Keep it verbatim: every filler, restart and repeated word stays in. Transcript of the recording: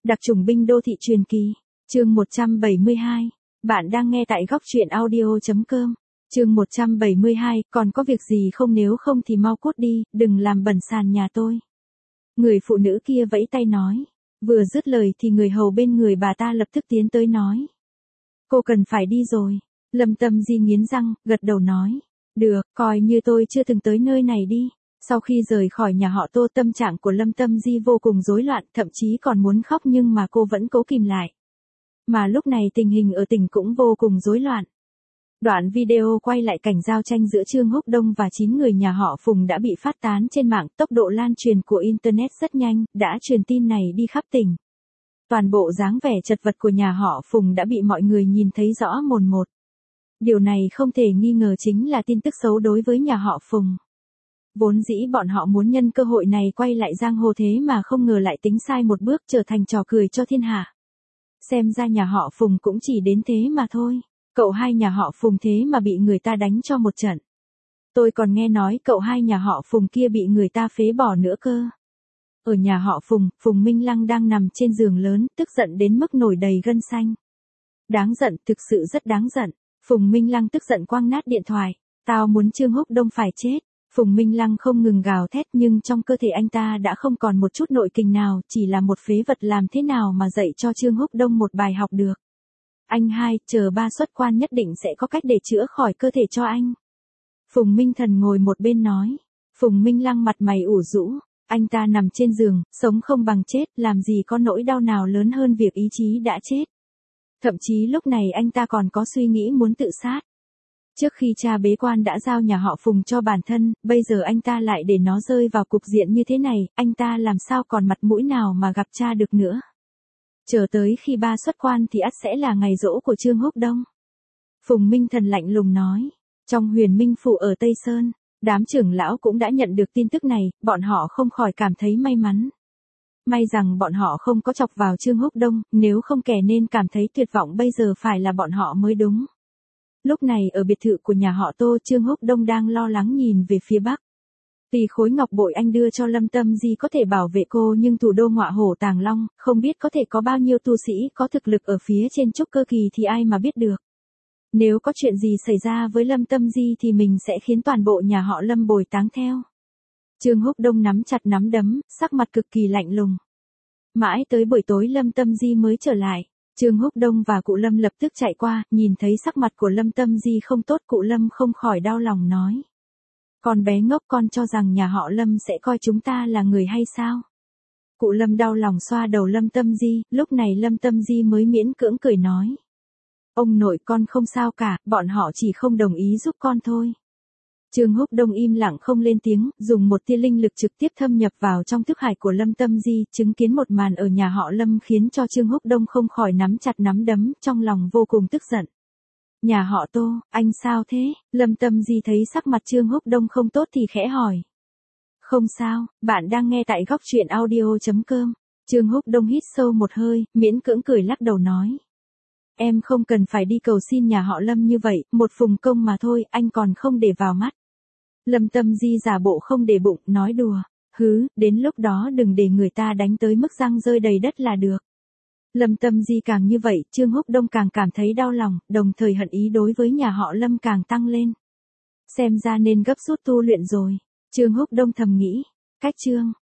Đặc chủng binh đô thị truyền kỳ. Chương một trăm bảy mươi hai. Bạn đang nghe tại góc truyện audio chấm com. Chương một trăm bảy mươi hai, còn có việc gì không, nếu không thì mau cút đi, đừng làm bẩn sàn nhà tôi. Người phụ nữ kia vẫy tay nói. Vừa dứt lời thì người hầu bên người bà ta lập tức tiến tới nói. Cô cần phải đi rồi. Lâm Tâm Di nghiến răng, gật đầu nói. Được, coi như tôi chưa từng tới nơi này đi. Sau khi rời khỏi nhà họ Tô, tâm trạng của Lâm Tâm Di vô cùng rối loạn, thậm chí còn muốn khóc, nhưng mà cô vẫn cố kìm lại. Mà lúc này tình hình ở tỉnh cũng vô cùng rối loạn. Đoạn video quay lại cảnh giao tranh giữa Trương Húc Đông và chín người nhà họ Phùng đã bị phát tán trên mạng, tốc độ lan truyền của Internet rất nhanh, đã truyền tin này đi khắp tỉnh. Toàn bộ dáng vẻ chật vật của nhà họ Phùng đã bị mọi người nhìn thấy rõ mồn một. Điều này không thể nghi ngờ chính là tin tức xấu đối với nhà họ Phùng. Vốn dĩ bọn họ muốn nhân cơ hội này quay lại giang hồ, thế mà không ngờ lại tính sai một bước, trở thành trò cười cho thiên hạ. Xem ra nhà họ Phùng cũng chỉ đến thế mà thôi. Cậu hai nhà họ Phùng thế mà bị người ta đánh cho một trận. Tôi còn nghe nói cậu hai nhà họ Phùng kia bị người ta phế bỏ nữa cơ. Ở nhà họ Phùng, Phùng Minh Lăng đang nằm trên giường lớn, tức giận đến mức nổi đầy gân xanh. Đáng giận, thực sự rất đáng giận. Phùng Minh Lăng tức giận quăng nát điện thoại. Tao muốn Trương Húc Đông phải chết. Phùng Minh Lăng không ngừng gào thét, nhưng trong cơ thể anh ta đã không còn một chút nội kình nào, chỉ là một phế vật, làm thế nào mà dạy cho Trương Húc Đông một bài học được. Anh hai, chờ ba xuất quan nhất định sẽ có cách để chữa khỏi cơ thể cho anh. Phùng Minh Thần ngồi một bên nói. Phùng Minh Lăng mặt mày ủ rũ, anh ta nằm trên giường, sống không bằng chết, làm gì có nỗi đau nào lớn hơn việc ý chí đã chết. Thậm chí lúc này anh ta còn có suy nghĩ muốn tự sát. Trước khi cha bế quan đã giao nhà họ Phùng cho bản thân, bây giờ anh ta lại để nó rơi vào cục diện như thế này, anh ta làm sao còn mặt mũi nào mà gặp cha được nữa. Chờ tới khi ba xuất quan thì ắt sẽ là ngày giỗ của Trương Húc Đông. Phùng Minh Thần lạnh lùng nói. Trong Huyền Minh Phủ ở Tây Sơn, đám trưởng lão cũng đã nhận được tin tức này, bọn họ không khỏi cảm thấy may mắn. May rằng bọn họ không có chọc vào Trương Húc Đông, nếu không kẻ nên cảm thấy tuyệt vọng bây giờ phải là bọn họ mới đúng. Lúc này ở biệt thự của nhà họ Tô, Trương Húc Đông đang lo lắng nhìn về phía bắc. Vì khối ngọc bội anh đưa cho Lâm Tâm Di có thể bảo vệ cô, nhưng thủ đô Ngọa Hổ Tàng Long, không biết có thể có bao nhiêu tu sĩ có thực lực ở phía trên trúc cơ kỳ thì ai mà biết được. Nếu có chuyện gì xảy ra với Lâm Tâm Di thì mình sẽ khiến toàn bộ nhà họ Lâm bồi táng theo. Trương Húc Đông nắm chặt nắm đấm, sắc mặt cực kỳ lạnh lùng. Mãi tới buổi tối Lâm Tâm Di mới trở lại. Trương Húc Đông và cụ Lâm lập tức chạy qua, nhìn thấy sắc mặt của Lâm Tâm Di không tốt, cụ Lâm không khỏi đau lòng nói. Con bé ngốc, con cho rằng nhà họ Lâm sẽ coi chúng ta là người hay sao? Cụ Lâm đau lòng xoa đầu Lâm Tâm Di, lúc này Lâm Tâm Di mới miễn cưỡng cười nói. Ông nội, con không sao cả, bọn họ chỉ không đồng ý giúp con thôi. Trương Húc Đông im lặng không lên tiếng, dùng một tia linh lực trực tiếp thâm nhập vào trong thức hải của Lâm Tâm Di, chứng kiến một màn ở nhà họ Lâm khiến cho Trương Húc Đông không khỏi nắm chặt nắm đấm, trong lòng vô cùng tức giận. Nhà họ Tô, anh sao thế? Lâm Tâm Di thấy sắc mặt Trương Húc Đông không tốt thì khẽ hỏi. Không sao, bạn đang nghe tại góc truyện audio chấm com. Trương Húc Đông hít sâu một hơi, miễn cưỡng cười lắc đầu nói. Em không cần phải đi cầu xin nhà họ Lâm như vậy, một phùng công mà thôi, anh còn không để vào mắt. Lâm Tâm Di giả bộ không để bụng, nói đùa. Hứ, đến lúc đó đừng để người ta đánh tới mức răng rơi đầy đất là được. Lâm Tâm Di càng như vậy, Trương Húc Đông càng cảm thấy đau lòng, đồng thời hận ý đối với nhà họ Lâm càng tăng lên. Xem ra nên gấp rút tu luyện rồi. Trương Húc Đông thầm nghĩ. Cách chương.